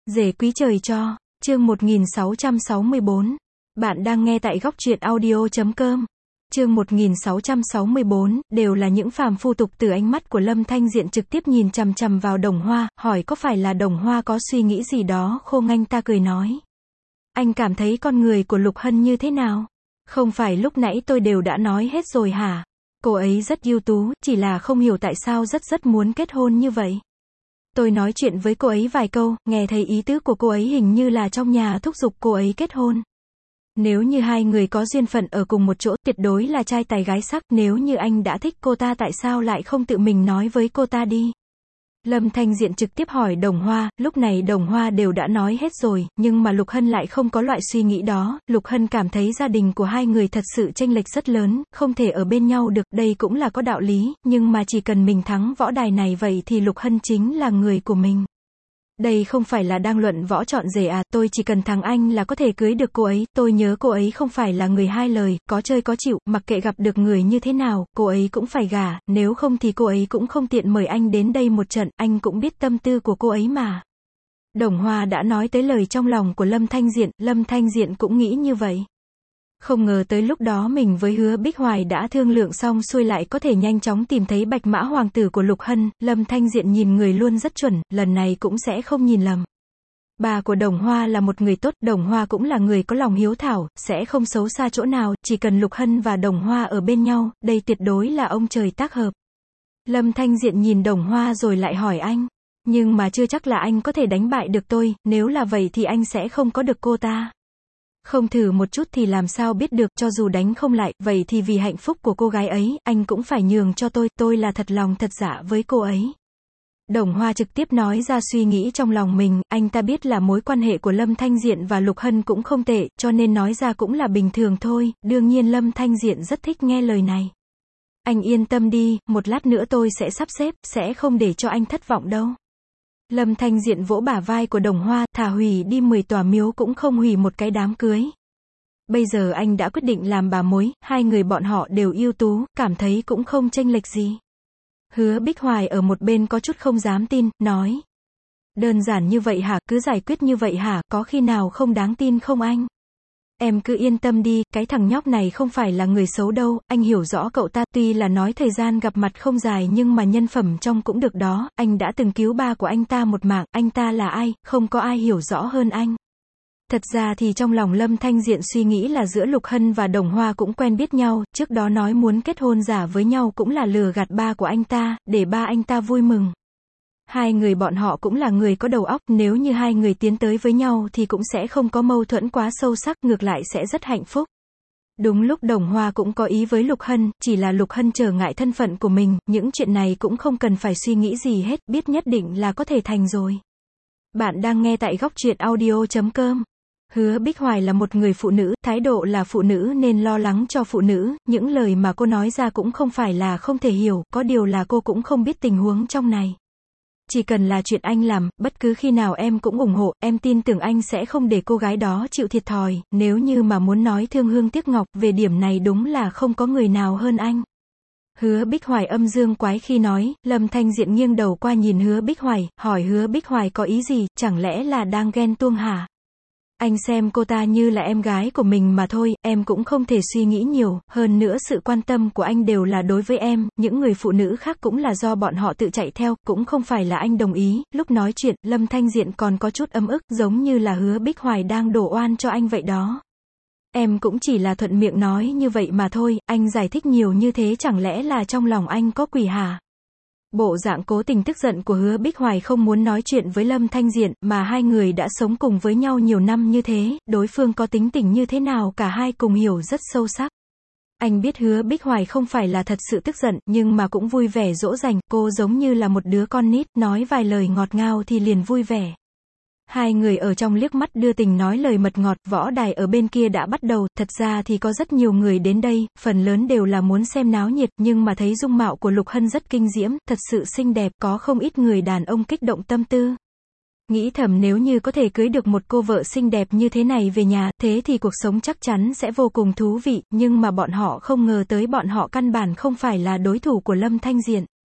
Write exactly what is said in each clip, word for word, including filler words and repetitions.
Rể quý trời cho, chương một nghìn sáu trăm sáu mươi bốn. Bạn đang nghe tại góc truyện audio chấm com. Chương một nghìn sáu trăm sáu mươi bốn, đều là những phàm phu tục từ ánh mắt của Lâm Thanh Diện trực tiếp nhìn chằm chằm vào Đồng Hoa, hỏi có phải là Đồng Hoa có suy nghĩ gì đó. Khô Nganh ta cười nói. Anh cảm thấy con người của Lục Hân như thế nào? Không phải lúc nãy tôi đều đã nói hết rồi hả? Cô ấy rất ưu tú, chỉ là không hiểu tại sao rất rất muốn kết hôn như vậy. Tôi nói chuyện với cô ấy vài câu, nghe thấy ý tứ của cô ấy hình như là trong nhà thúc giục cô ấy kết hôn. Nếu như hai người có duyên phận ở cùng một chỗ, tuyệt đối là trai tài gái sắc, nếu như anh đã thích cô ta tại sao lại không tự mình nói với cô ta đi? Lâm Thanh Diện trực tiếp hỏi Đồng Hoa, lúc này Đồng Hoa đều đã nói hết rồi, nhưng mà Lục Hân lại không có loại suy nghĩ đó. Lục Hân cảm thấy gia đình của hai người thật sự chênh lệch rất lớn, không thể ở bên nhau được, đây cũng là có đạo lý, nhưng mà chỉ cần mình thắng võ đài này vậy thì Lục Hân chính là người của mình. Đây không phải là đang luận võ chọn rể à, tôi chỉ cần thắng anh là có thể cưới được cô ấy, tôi nhớ cô ấy không phải là người hai lời, có chơi có chịu, mặc kệ gặp được người như thế nào, cô ấy cũng phải gả, nếu không thì cô ấy cũng không tiện mời anh đến đây một trận, anh cũng biết tâm tư của cô ấy mà. Đồng Hoa đã nói tới lời trong lòng của Lâm Thanh Diện, Lâm Thanh Diện cũng nghĩ như vậy. Không ngờ tới lúc đó mình với Hứa Bích Hoài đã thương lượng xong xuôi lại có thể nhanh chóng tìm thấy bạch mã hoàng tử của Lục Hân. Lâm Thanh Diện nhìn người luôn rất chuẩn, lần này cũng sẽ không nhìn lầm. Bà của Đồng Hoa là một người tốt, Đồng Hoa cũng là người có lòng hiếu thảo, sẽ không xấu xa chỗ nào, chỉ cần Lục Hân và Đồng Hoa ở bên nhau, đây tuyệt đối là ông trời tác hợp. Lâm Thanh Diện nhìn Đồng Hoa rồi lại hỏi anh, nhưng mà chưa chắc là anh có thể đánh bại được tôi, nếu là vậy thì anh sẽ không có được cô ta. Không thử một chút thì làm sao biết được, cho dù đánh không lại, vậy thì vì hạnh phúc của cô gái ấy, anh cũng phải nhường cho tôi, tôi là thật lòng thật dạ với cô ấy. Đồng Hoa trực tiếp nói ra suy nghĩ trong lòng mình, anh ta biết là mối quan hệ của Lâm Thanh Diện và Lục Hân cũng không tệ, cho nên nói ra cũng là bình thường thôi, đương nhiên Lâm Thanh Diện rất thích nghe lời này. Anh yên tâm đi, một lát nữa tôi sẽ sắp xếp, sẽ không để cho anh thất vọng đâu. Lâm Thanh Diện vỗ bả vai của Đồng Hoa, thà hủy đi mười tòa miếu cũng không hủy một cái đám cưới. Bây giờ anh đã quyết định làm bà mối, hai người bọn họ đều ưu tú, cảm thấy cũng không chênh lệch gì. Hứa Bích Hoài ở một bên có chút không dám tin, nói. Đơn giản như vậy hả, cứ giải quyết như vậy hả, có khi nào không đáng tin không anh? Em cứ yên tâm đi, cái thằng nhóc này không phải là người xấu đâu, anh hiểu rõ cậu ta, tuy là nói thời gian gặp mặt không dài nhưng mà nhân phẩm trong cũng được đó, anh đã từng cứu ba của anh ta một mạng, anh ta là ai, không có ai hiểu rõ hơn anh. Thật ra thì trong lòng Lâm Thanh Diện suy nghĩ là giữa Lục Hân và Đồng Hoa cũng quen biết nhau, trước đó nói muốn kết hôn giả với nhau cũng là lừa gạt ba của anh ta, để ba anh ta vui mừng. Hai người bọn họ cũng là người có đầu óc, nếu như hai người tiến tới với nhau thì cũng sẽ không có mâu thuẫn quá sâu sắc, ngược lại sẽ rất hạnh phúc. Đúng lúc Đồng Hoa cũng có ý với Lục Hân, chỉ là Lục Hân trở ngại thân phận của mình, những chuyện này cũng không cần phải suy nghĩ gì hết, biết nhất định là có thể thành rồi. Bạn đang nghe tại góc truyện audio chấm com. Hứa Bích Hoài là một người phụ nữ, thái độ là phụ nữ nên lo lắng cho phụ nữ, những lời mà cô nói ra cũng không phải là không thể hiểu, có điều là cô cũng không biết tình huống trong này. Chỉ cần là chuyện anh làm, bất cứ khi nào em cũng ủng hộ, em tin tưởng anh sẽ không để cô gái đó chịu thiệt thòi, nếu như mà muốn nói thương hương tiếc ngọc, về điểm này đúng là không có người nào hơn anh. Hứa Bích Hoài âm dương quái khi nói, Lâm Thanh Diện nghiêng đầu qua nhìn Hứa Bích Hoài, hỏi Hứa Bích Hoài có ý gì, chẳng lẽ là đang ghen tuông hả? Anh xem cô ta như là em gái của mình mà thôi, em cũng không thể suy nghĩ nhiều, hơn nữa sự quan tâm của anh đều là đối với em, những người phụ nữ khác cũng là do bọn họ tự chạy theo, cũng không phải là anh đồng ý. Lúc nói chuyện, Lâm Thanh Diện còn có chút ấm ức, giống như là Hứa Bích Hoài đang đổ oan cho anh vậy đó. Em cũng chỉ là thuận miệng nói như vậy mà thôi, anh giải thích nhiều như thế chẳng lẽ là trong lòng anh có quỷ hả? Bộ dạng cố tình tức giận của Hứa Bích Hoài không muốn nói chuyện với Lâm Thanh Diện, mà hai người đã sống cùng với nhau nhiều năm như thế, đối phương có tính tình như thế nào cả hai cùng hiểu rất sâu sắc. Anh biết Hứa Bích Hoài không phải là thật sự tức giận, nhưng mà cũng vui vẻ dỗ dành, cô giống như là một đứa con nít, nói vài lời ngọt ngào thì liền vui vẻ. Hai người ở trong liếc mắt đưa tình nói lời mật ngọt, võ đài ở bên kia đã bắt đầu, thật ra thì có rất nhiều người đến đây, phần lớn đều là muốn xem náo nhiệt, nhưng mà thấy dung mạo của Lục Hân rất kinh diễm, thật sự xinh đẹp, có không ít người đàn ông kích động tâm tư. Nghĩ thầm nếu như có thể cưới được một cô vợ xinh đẹp như thế này về nhà, thế thì cuộc sống chắc chắn sẽ vô cùng thú vị, nhưng mà bọn họ không ngờ tới bọn họ căn bản không phải là đối thủ của Lâm Thanh Diện.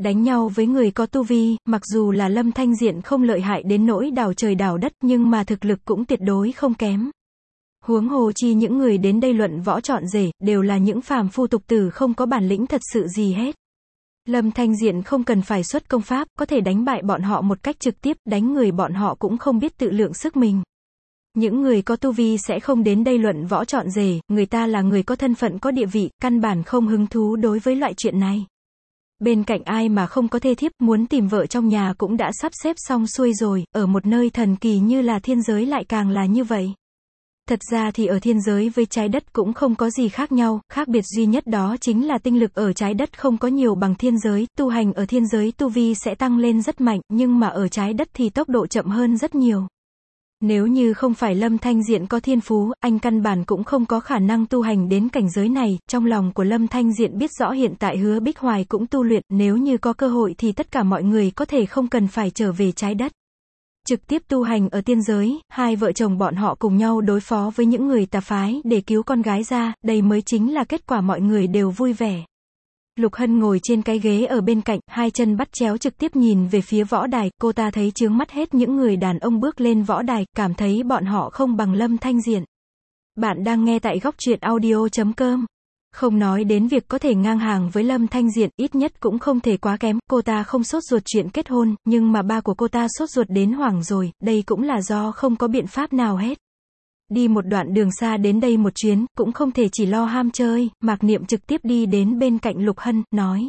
Đánh nhau với người có tu vi, mặc dù là Lâm Thanh Diện không lợi hại đến nỗi đảo trời đảo đất nhưng mà thực lực cũng tuyệt đối không kém. Huống hồ chi những người đến đây luận võ chọn rể, đều là những phàm phu tục tử không có bản lĩnh thật sự gì hết. Lâm Thanh Diện không cần phải xuất công pháp, có thể đánh bại bọn họ một cách trực tiếp, đánh người bọn họ cũng không biết tự lượng sức mình. Những người có tu vi sẽ không đến đây luận võ chọn rể, người ta là người có thân phận có địa vị, căn bản không hứng thú đối với loại chuyện này. Bên cạnh ai mà không có thê thiếp, muốn tìm vợ trong nhà cũng đã sắp xếp xong xuôi rồi, ở một nơi thần kỳ như là thiên giới lại càng là như vậy. Thật ra thì ở thiên giới với trái đất cũng không có gì khác nhau, khác biệt duy nhất đó chính là tinh lực ở trái đất không có nhiều bằng thiên giới, tu hành ở thiên giới tu vi sẽ tăng lên rất mạnh, nhưng mà ở trái đất thì tốc độ chậm hơn rất nhiều. Nếu như không phải Lâm Thanh Diện có thiên phú, anh căn bản cũng không có khả năng tu hành đến cảnh giới này. Trong lòng của Lâm Thanh Diện biết rõ hiện tại Hứa Bích Hoài cũng tu luyện, nếu như có cơ hội thì tất cả mọi người có thể không cần phải trở về trái đất. Trực tiếp tu hành ở tiên giới, hai vợ chồng bọn họ cùng nhau đối phó với những người tà phái để cứu con gái ra, đây mới chính là kết quả mọi người đều vui vẻ. Lục Hân ngồi trên cái ghế ở bên cạnh, hai chân bắt chéo trực tiếp nhìn về phía võ đài, cô ta thấy chướng mắt hết những người đàn ông bước lên võ đài, cảm thấy bọn họ không bằng Lâm Thanh Diện. Bạn đang nghe tại góc truyện audio chấm com. Không nói đến việc có thể ngang hàng với Lâm Thanh Diện, ít nhất cũng không thể quá kém, cô ta không sốt ruột chuyện kết hôn, nhưng mà ba của cô ta sốt ruột đến hoảng rồi, đây cũng là do không có biện pháp nào hết. Đi một đoạn đường xa đến đây một chuyến, cũng không thể chỉ lo ham chơi, Mạc Niệm trực tiếp đi đến bên cạnh Lục Hân, nói.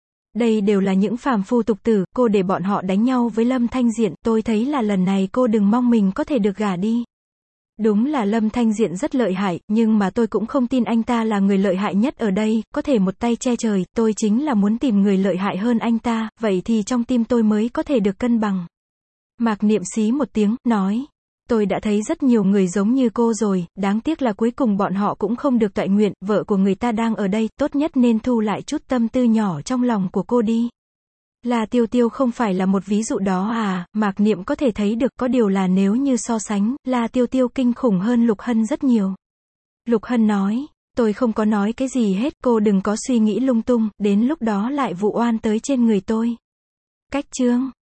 Đây đều là những phàm phu tục tử, cô để bọn họ đánh nhau với Lâm Thanh Diện, tôi thấy là lần này cô đừng mong mình có thể được gả đi. Đúng là Lâm Thanh Diện rất lợi hại, nhưng mà tôi cũng không tin anh ta là người lợi hại nhất ở đây, có thể một tay che trời, tôi chính là muốn tìm người lợi hại hơn anh ta, vậy thì trong tim tôi mới có thể được cân bằng. Mạc Niệm xí một tiếng, nói. Tôi đã thấy rất nhiều người giống như cô rồi, đáng tiếc là cuối cùng bọn họ cũng không được toại nguyện, vợ của người ta đang ở đây, tốt nhất nên thu lại chút tâm tư nhỏ trong lòng của cô đi. La Tiêu Tiêu không phải là một ví dụ đó à, Mạc Niệm có thể thấy được, có điều là nếu như so sánh, La Tiêu Tiêu kinh khủng hơn Lục Hân rất nhiều. Lục Hân nói, tôi không có nói cái gì hết, cô đừng có suy nghĩ lung tung, đến lúc đó lại vụ oan tới trên người tôi. Cách chương